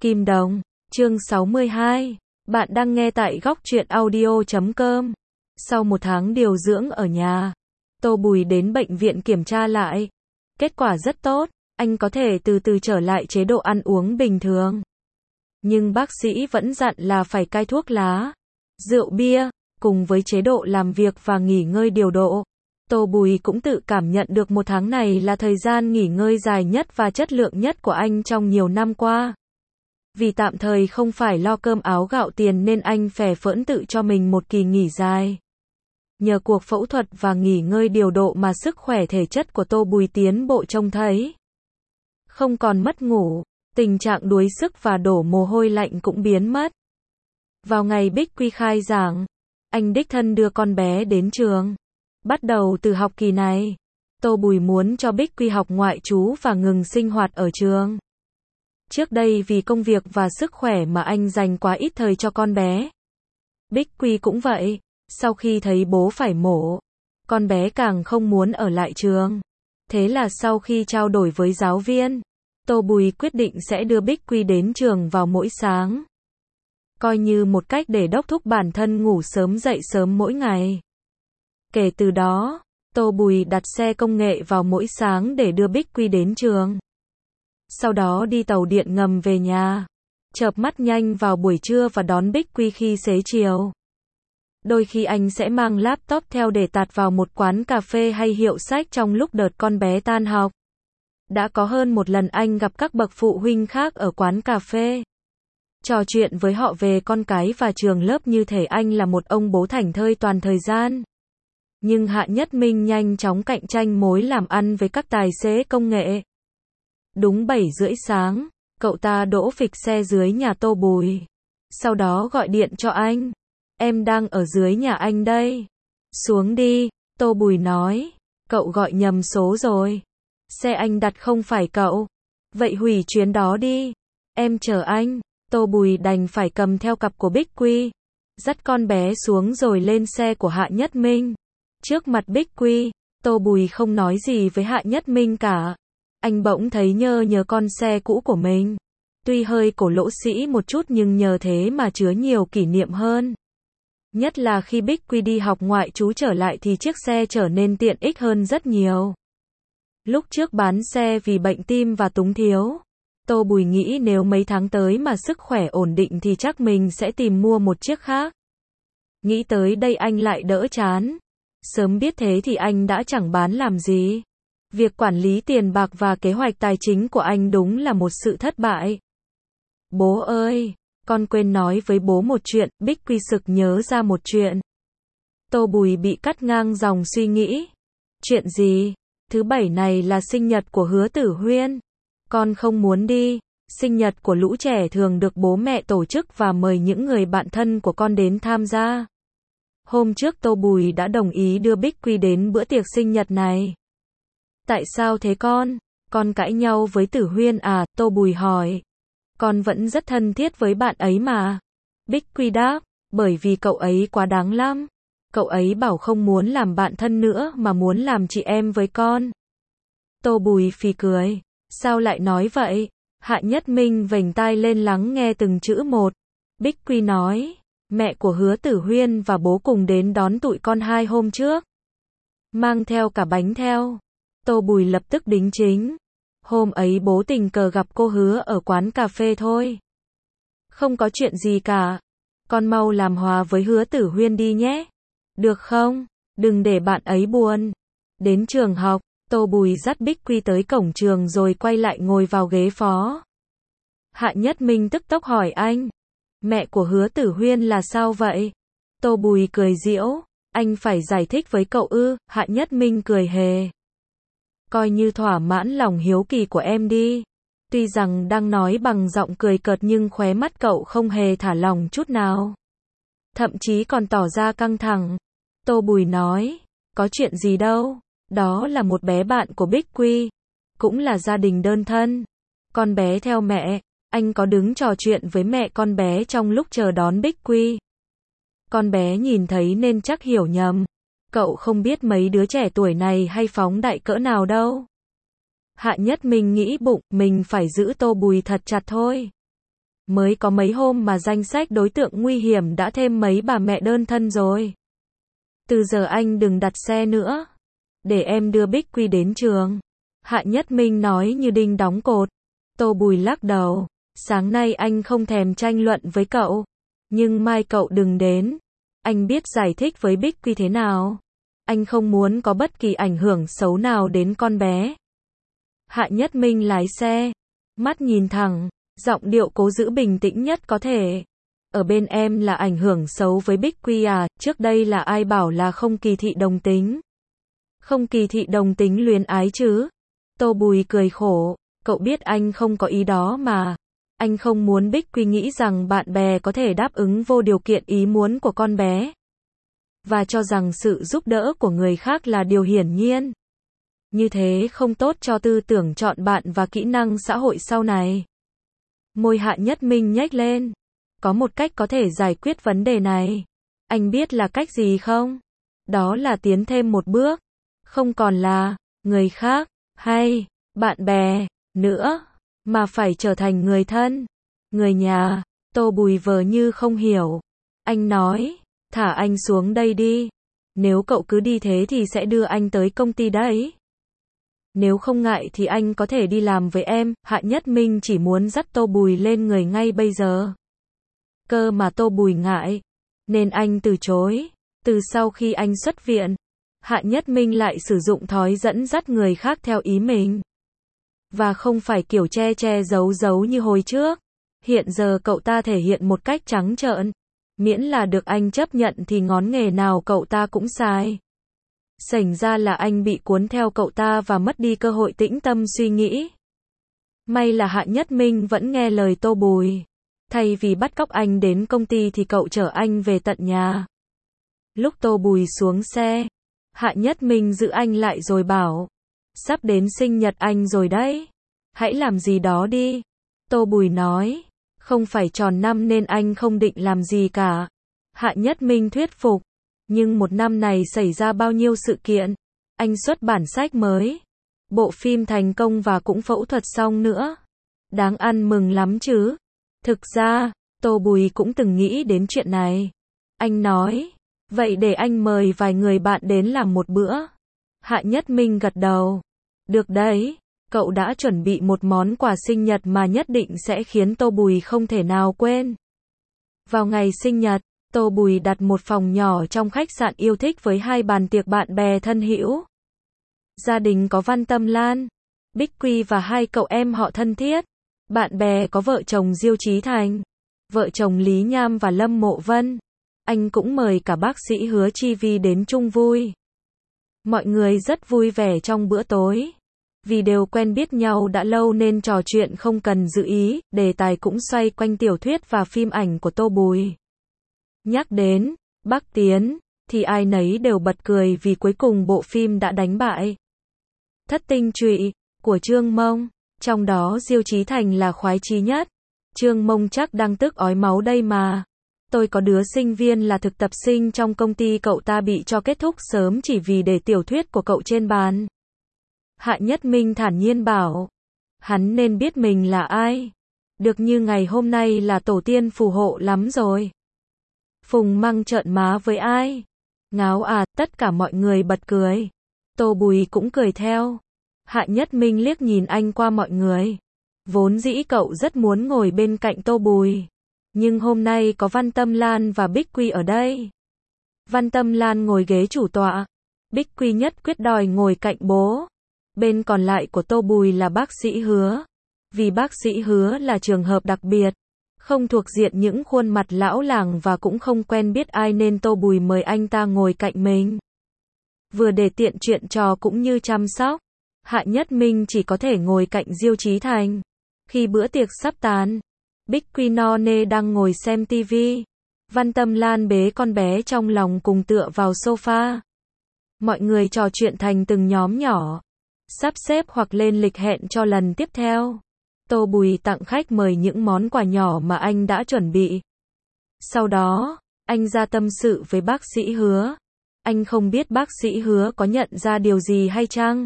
Kim Đồng, chương 62. Bạn đang nghe tại góc truyện audio.com. Sau một tháng điều dưỡng ở nhà, Tô Bùi đến bệnh viện kiểm tra lại. Kết quả rất tốt, anh có thể từ từ trở lại chế độ ăn uống bình thường. Nhưng bác sĩ vẫn dặn là phải cai thuốc lá, rượu bia, cùng với chế độ làm việc và nghỉ ngơi điều độ. Tô Bùi cũng tự cảm nhận được một tháng này là thời gian nghỉ ngơi dài nhất và chất lượng nhất của anh trong nhiều năm qua. Vì tạm thời không phải lo cơm áo gạo tiền nên anh phè phỡn tự cho mình một kỳ nghỉ dài. Nhờ cuộc phẫu thuật và nghỉ ngơi điều độ mà sức khỏe thể chất của Tô Bùi tiến bộ trông thấy. Không còn mất ngủ, tình trạng đuối sức và đổ mồ hôi lạnh cũng biến mất. Vào ngày Bích Quy khai giảng, anh đích thân đưa con bé đến trường. Bắt đầu từ học kỳ này, Tô Bùi muốn cho Bích Quy học ngoại trú và ngừng sinh hoạt ở trường. Trước đây vì công việc và sức khỏe mà anh dành quá ít thời cho con bé. Bích Quy cũng vậy, sau khi thấy bố phải mổ, con bé càng không muốn ở lại trường. Thế là sau khi trao đổi với giáo viên, Tô Bùi quyết định sẽ đưa Bích Quy đến trường vào mỗi sáng. Coi như một cách để đốc thúc bản thân ngủ sớm dậy sớm mỗi ngày. Kể từ đó, Tô Bùi đặt xe công nghệ vào mỗi sáng để đưa Bích Quy đến trường. Sau đó đi tàu điện ngầm về nhà, chợp mắt nhanh vào buổi trưa và đón Bích Quy khi xế chiều. Đôi khi anh sẽ mang laptop theo để tạt vào một quán cà phê hay hiệu sách trong lúc đợt con bé tan học. Đã có hơn một lần anh gặp các bậc phụ huynh khác ở quán cà phê. Trò chuyện với họ về con cái và trường lớp như thể anh là một ông bố thảnh thơi toàn thời gian. Nhưng Hạ Nhất Minh nhanh chóng cạnh tranh mối làm ăn với các tài xế công nghệ. Đúng 7:30 sáng, cậu ta đỗ phịch xe dưới nhà Tô Bùi. Sau đó gọi điện cho anh. Em đang ở dưới nhà anh đây. Xuống đi, Tô Bùi nói. Cậu gọi nhầm số rồi. Xe anh đặt không phải cậu. Vậy hủy chuyến đó đi. Em chờ anh. Tô Bùi đành phải cầm theo cặp của Bích Quy. Dắt con bé xuống rồi lên xe của Hạ Nhất Minh. Trước mặt Bích Quy, Tô Bùi không nói gì với Hạ Nhất Minh cả. Anh bỗng thấy nhớ con xe cũ của mình. Tuy hơi cổ lỗ sĩ một chút nhưng nhờ thế mà chứa nhiều kỷ niệm hơn. Nhất là khi Bích Quy đi học ngoại trú trở lại thì chiếc xe trở nên tiện ích hơn rất nhiều. Lúc trước bán xe vì bệnh tim và túng thiếu, Tô Bùi nghĩ nếu mấy tháng tới mà sức khỏe ổn định thì chắc mình sẽ tìm mua một chiếc khác. Nghĩ tới đây anh lại đỡ chán. Sớm biết thế thì anh đã chẳng bán làm gì. Việc quản lý tiền bạc và kế hoạch tài chính của anh đúng là một sự thất bại. Bố ơi, con quên nói với bố một chuyện. Bích Quy sực nhớ ra một chuyện. Tô Bùi bị cắt ngang dòng suy nghĩ. Chuyện gì? Thứ Bảy này là sinh nhật của Hứa Tử Huyên. Con không muốn đi. Sinh nhật của lũ trẻ thường được bố mẹ tổ chức và mời những người bạn thân của con đến tham gia. Hôm trước Tô Bùi đã đồng ý đưa Bích Quy đến bữa tiệc sinh nhật này. Tại sao thế con? Con cãi nhau với Tử Huyên à? Tô Bùi hỏi. Con vẫn rất thân thiết với bạn ấy mà. Bích Quy đáp. Bởi vì cậu ấy quá đáng lắm. Cậu ấy bảo không muốn làm bạn thân nữa mà muốn làm chị em với con. Tô Bùi phì cười. Sao lại nói vậy? Hạ Nhất Minh vểnh tai lên lắng nghe từng chữ một. Bích Quy nói. Mẹ của Hứa Tử Huyên và bố cùng đến đón tụi con 2 hôm trước. Mang theo cả bánh theo. Tô Bùi lập tức đính chính. Hôm ấy bố tình cờ gặp cô Hứa ở quán cà phê thôi. Không có chuyện gì cả. Con mau làm hòa với Hứa Tử Huyên đi nhé. Được không? Đừng để bạn ấy buồn. Đến trường học, Tô Bùi dắt Bích Quy tới cổng trường rồi quay lại ngồi vào ghế phó. Hạ Nhất Minh tức tốc hỏi anh. Mẹ của Hứa Tử Huyên là sao vậy? Tô Bùi cười giễu. Anh phải giải thích với cậu ư? Hạ Nhất Minh cười hề. Coi như thỏa mãn lòng hiếu kỳ của em đi. Tuy rằng đang nói bằng giọng cười cợt nhưng khóe mắt cậu không hề thả lỏng chút nào. Thậm chí còn tỏ ra căng thẳng. Tô Bùi nói. Có chuyện gì đâu. Đó là một bé bạn của Bích Quy. Cũng là gia đình đơn thân. Con bé theo mẹ. Anh có đứng trò chuyện với mẹ con bé trong lúc chờ đón Bích Quy. Con bé nhìn thấy nên chắc hiểu nhầm. Cậu không biết mấy đứa trẻ tuổi này hay phóng đại cỡ nào đâu. Hạ Nhất Minh nghĩ bụng, mình phải giữ Tô Bùi thật chặt thôi. Mới có mấy hôm mà danh sách đối tượng nguy hiểm đã thêm mấy bà mẹ đơn thân rồi. Từ giờ anh đừng đặt xe nữa. Để em đưa Bích Quy đến trường. Hạ Nhất Minh nói như đinh đóng cột. Tô Bùi lắc đầu. Sáng nay anh không thèm tranh luận với cậu. Nhưng mai cậu đừng đến. Anh biết giải thích với Bích Quy thế nào. Anh không muốn có bất kỳ ảnh hưởng xấu nào đến con bé. Hạ Nhất Minh lái xe. Mắt nhìn thẳng. Giọng điệu cố giữ bình tĩnh nhất có thể. Ở bên em là ảnh hưởng xấu với Bích Quy à, trước đây là ai bảo là không kỳ thị đồng tính. Không kỳ thị đồng tính luyến ái chứ. Tô Bùi cười khổ, cậu biết anh không có ý đó mà. Anh không muốn Bích Quy nghĩ rằng bạn bè có thể đáp ứng vô điều kiện ý muốn của con bé. Và cho rằng sự giúp đỡ của người khác là điều hiển nhiên. Như thế không tốt cho tư tưởng chọn bạn và kỹ năng xã hội sau này. Môi Hạ Nhất Minh nhếch lên. Có một cách có thể giải quyết vấn đề này. Anh biết là cách gì không? Đó là tiến thêm một bước. Không còn là người khác, hay bạn bè, nữa, mà phải trở thành người thân, người nhà. Tô Bùi vờ như không hiểu. Anh nói, thả anh xuống đây đi. Nếu cậu cứ đi thế thì sẽ đưa anh tới công ty đấy. Nếu không ngại thì anh có thể đi làm với em. Hạ Nhất Minh chỉ muốn dắt Tô Bùi lên người ngay bây giờ. Cơ mà Tô Bùi ngại, nên anh từ chối. Từ sau khi anh xuất viện, Hạ Nhất Minh lại sử dụng thói dẫn dắt người khác theo ý mình. Và không phải kiểu che che giấu giấu như hồi trước. Hiện giờ cậu ta thể hiện một cách trắng trợn. Miễn là được anh chấp nhận thì ngón nghề nào cậu ta cũng xài. Sảnh ra là anh bị cuốn theo cậu ta và mất đi cơ hội tĩnh tâm suy nghĩ. May là Hạ Nhất Minh vẫn nghe lời Tô Bùi. Thay vì bắt cóc anh đến công ty thì cậu chở anh về tận nhà. Lúc Tô Bùi xuống xe, Hạ Nhất Minh giữ anh lại rồi bảo. Sắp đến sinh nhật anh rồi đấy. Hãy làm gì đó đi. Tô Bùi nói. Không phải tròn năm nên anh không định làm gì cả. Hạ Nhất Minh thuyết phục. Nhưng một năm này xảy ra bao nhiêu sự kiện. Anh xuất bản sách mới. Bộ phim thành công và cũng phẫu thuật xong nữa. Đáng ăn mừng lắm chứ. Thực ra, Tô Bùi cũng từng nghĩ đến chuyện này. Anh nói, vậy để anh mời vài người bạn đến làm một bữa. Hạ Nhất Minh gật đầu. Được đấy, cậu đã chuẩn bị một món quà sinh nhật mà nhất định sẽ khiến Tô Bùi không thể nào quên. Vào ngày sinh nhật, Tô Bùi đặt một phòng nhỏ trong khách sạn yêu thích với 2 bàn tiệc bạn bè thân hữu. Gia đình có Văn Tâm Lan, Bích Quy và 2 cậu em họ thân thiết. Bạn bè có vợ chồng Diêu Chí Thành, vợ chồng Lý Nham và Lâm Mộ Vân. Anh cũng mời cả bác sĩ Hứa Chi Vi đến chung vui. Mọi người rất vui vẻ trong bữa tối. Vì đều quen biết nhau đã lâu nên trò chuyện không cần giữ ý, đề tài cũng xoay quanh tiểu thuyết và phim ảnh của Tô Bùi. Nhắc đến Bắc Tiến, thì ai nấy đều bật cười vì cuối cùng bộ phim đã đánh bại Thất Tinh Trụy của Trương Mông. Trong đó Diêu Chí Thành là khoái chí nhất. Trương Mông chắc đang tức ói máu đây mà. Tôi có đứa sinh viên là thực tập sinh trong công ty cậu ta bị cho kết thúc sớm chỉ vì để tiểu thuyết của cậu trên bàn. Hạ Nhất Minh thản nhiên bảo. Hắn nên biết mình là ai. Được như ngày hôm nay là tổ tiên phù hộ lắm rồi. Phùng Măng trợn má với ai? Ngáo à, tất cả mọi người bật cười. Tô Bùi cũng cười theo. Hạ Nhất Minh liếc nhìn anh qua mọi người. Vốn dĩ cậu rất muốn ngồi bên cạnh Tô Bùi. Nhưng hôm nay có Văn Tâm Lan và Bích Quy ở đây. Văn Tâm Lan ngồi ghế chủ tọa. Bích Quy nhất quyết đòi ngồi cạnh bố. Bên còn lại của Tô Bùi là bác sĩ Hứa. Vì bác sĩ Hứa là trường hợp đặc biệt. Không thuộc diện những khuôn mặt lão làng và cũng không quen biết ai nên Tô Bùi mời anh ta ngồi cạnh mình. Vừa để tiện chuyện trò cũng như chăm sóc. Hạ Nhất Minh chỉ có thể ngồi cạnh Diêu Chí Thành. Khi bữa tiệc sắp tàn, Bích Quy no nê đang ngồi xem tivi. Văn Tâm Lan bế con bé trong lòng cùng tựa vào sofa. Mọi người trò chuyện thành từng nhóm nhỏ, sắp xếp hoặc lên lịch hẹn cho lần tiếp theo. Tô Bùi tặng khách mời những món quà nhỏ mà anh đã chuẩn bị. Sau đó, anh ra tâm sự với bác sĩ Hứa. Anh không biết bác sĩ Hứa có nhận ra điều gì hay chăng?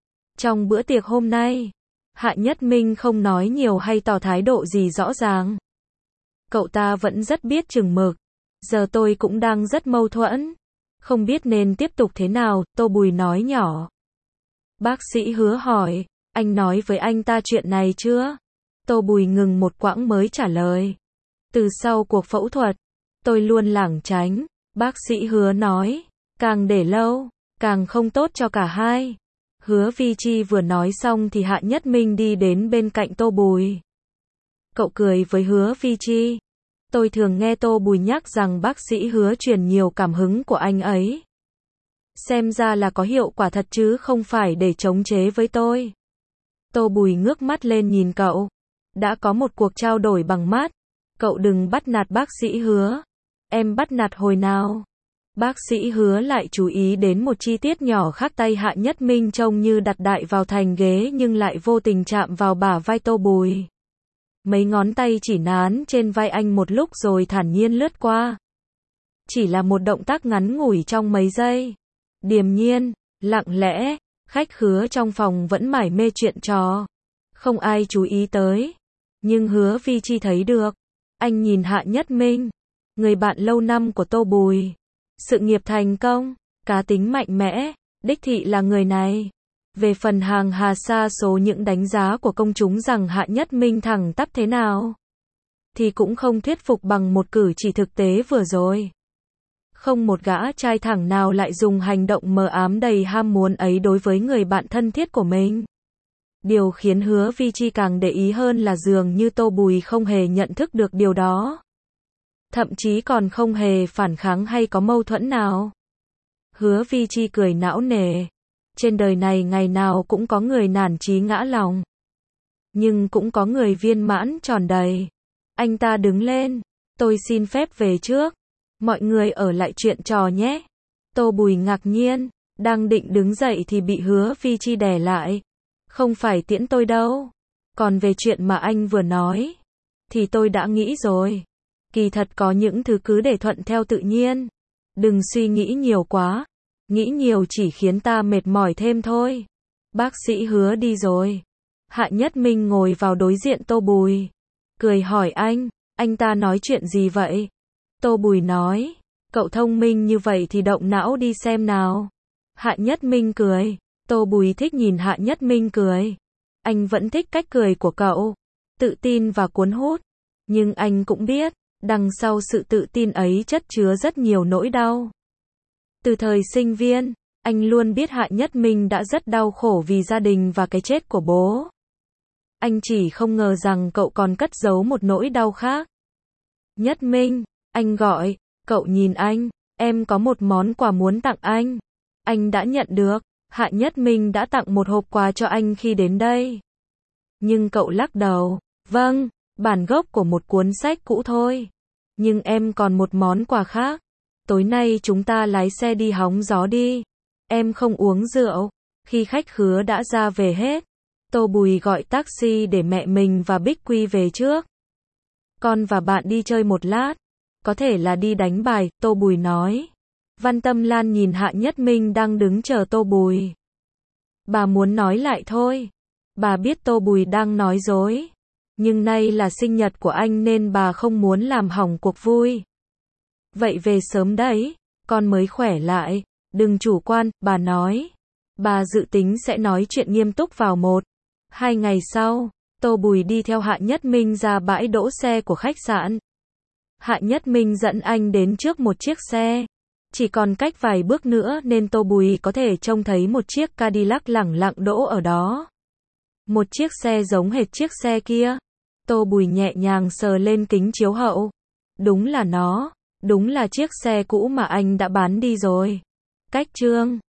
Trong bữa tiệc hôm nay, Hạ Nhất Minh không nói nhiều hay tỏ thái độ gì rõ ràng. Cậu ta vẫn rất biết chừng mực. Giờ tôi cũng đang rất mâu thuẫn. Không biết nên tiếp tục thế nào, Tô Bùi nói nhỏ. Bác sĩ Hứa hỏi, anh nói với anh ta chuyện này chưa? Tô Bùi ngừng một quãng mới trả lời. Từ sau cuộc phẫu thuật, tôi luôn lảng tránh. Bác sĩ Hứa nói, càng để lâu, càng không tốt cho cả hai. Hứa Vi Chi vừa nói xong thì Hạ Nhất Minh đi đến bên cạnh Tô Bùi. Cậu cười với Hứa Vi Chi. Tôi thường nghe Tô Bùi nhắc rằng bác sĩ Hứa truyền nhiều cảm hứng của anh ấy. Xem ra là có hiệu quả thật chứ không phải để chống chế với tôi. Tô Bùi ngước mắt lên nhìn cậu. Đã có một cuộc trao đổi bằng mắt. Cậu đừng bắt nạt bác sĩ Hứa. Em bắt nạt hồi nào? Bác sĩ Hứa lại chú ý đến một chi tiết nhỏ khác, tay Hạ Nhất Minh trông như đặt đại vào thành ghế nhưng lại vô tình chạm vào bả vai Tô Bùi. Mấy ngón tay chỉ nán trên vai anh một lúc rồi thản nhiên lướt qua. Chỉ là một động tác ngắn ngủi trong mấy giây. Điềm nhiên, lặng lẽ, khách khứa trong phòng vẫn mải mê chuyện trò. Không ai chú ý tới. Nhưng Hứa Vi Chi thấy được. Anh nhìn Hạ Nhất Minh, người bạn lâu năm của Tô Bùi. Sự nghiệp thành công, cá tính mạnh mẽ, đích thị là người này. Về phần hàng hà sa số những đánh giá của công chúng rằng Hạ Nhất Minh thẳng tắp thế nào, thì cũng không thuyết phục bằng một cử chỉ thực tế vừa rồi. Không một gã trai thẳng nào lại dùng hành động mờ ám đầy ham muốn ấy đối với người bạn thân thiết của mình. Điều khiến Hứa Vi Chi càng để ý hơn là dường như Tô Bùi không hề nhận thức được điều đó. Thậm chí còn không hề phản kháng hay có mâu thuẫn nào. Hứa Vi Chi cười não nề. Trên đời này ngày nào cũng có người nản chí ngã lòng. Nhưng cũng có người viên mãn tròn đầy. Anh ta đứng lên. Tôi xin phép về trước. Mọi người ở lại chuyện trò nhé. Tô Bùi ngạc nhiên. Đang định đứng dậy thì bị Hứa Vi Chi đè lại. Không phải tiễn tôi đâu. Còn về chuyện mà anh vừa nói, thì tôi đã nghĩ rồi. Kỳ thật có những thứ cứ để thuận theo tự nhiên. Đừng suy nghĩ nhiều quá. Nghĩ nhiều chỉ khiến ta mệt mỏi thêm thôi. Bác sĩ Hứa đi rồi. Hạ Nhất Minh ngồi vào đối diện Tô Bùi. Cười hỏi anh ta nói chuyện gì vậy? Tô Bùi nói, cậu thông minh như vậy thì động não đi xem nào. Hạ Nhất Minh cười. Tô Bùi thích nhìn Hạ Nhất Minh cười. Anh vẫn thích cách cười của cậu. Tự tin và cuốn hút. Nhưng anh cũng biết, đằng sau sự tự tin ấy chất chứa rất nhiều nỗi đau. Từ thời sinh viên, anh luôn biết Hạ Nhất Minh đã rất đau khổ vì gia đình và cái chết của bố. Anh chỉ không ngờ rằng cậu còn cất giấu một nỗi đau khác. Nhất Minh, anh gọi, cậu nhìn anh, em có một món quà muốn tặng anh. Anh đã nhận được, Hạ Nhất Minh đã tặng một hộp quà cho anh khi đến đây. Nhưng cậu lắc đầu, vâng, bản gốc của một cuốn sách cũ thôi. Nhưng em còn một món quà khác. Tối nay chúng ta lái xe đi hóng gió đi. Em không uống rượu. Khi khách khứa đã ra về hết, Tô Bùi gọi taxi để mẹ mình và Bích Quy về trước. Con và bạn đi chơi một lát. Có thể là đi đánh bài, Tô Bùi nói. Văn Tâm Lan nhìn Hạ Nhất Minh đang đứng chờ Tô Bùi. Bà muốn nói lại thôi. Bà biết Tô Bùi đang nói dối. Nhưng nay là sinh nhật của anh nên bà không muốn làm hỏng cuộc vui. Vậy về sớm đấy, con mới khỏe lại. Đừng chủ quan, bà nói. Bà dự tính sẽ nói chuyện nghiêm túc vào 1-2 ngày sau. Tô Bùi đi theo Hạ Nhất Minh ra bãi đỗ xe của khách sạn. Hạ Nhất Minh dẫn anh đến trước một chiếc xe. Chỉ còn cách vài bước nữa nên Tô Bùi có thể trông thấy một chiếc Cadillac lẳng lặng đỗ ở đó. Một chiếc xe giống hệt chiếc xe kia. Tô Bùi nhẹ nhàng sờ lên kính chiếu hậu. Đúng là nó. Đúng là chiếc xe cũ mà anh đã bán đi rồi. Cách Trương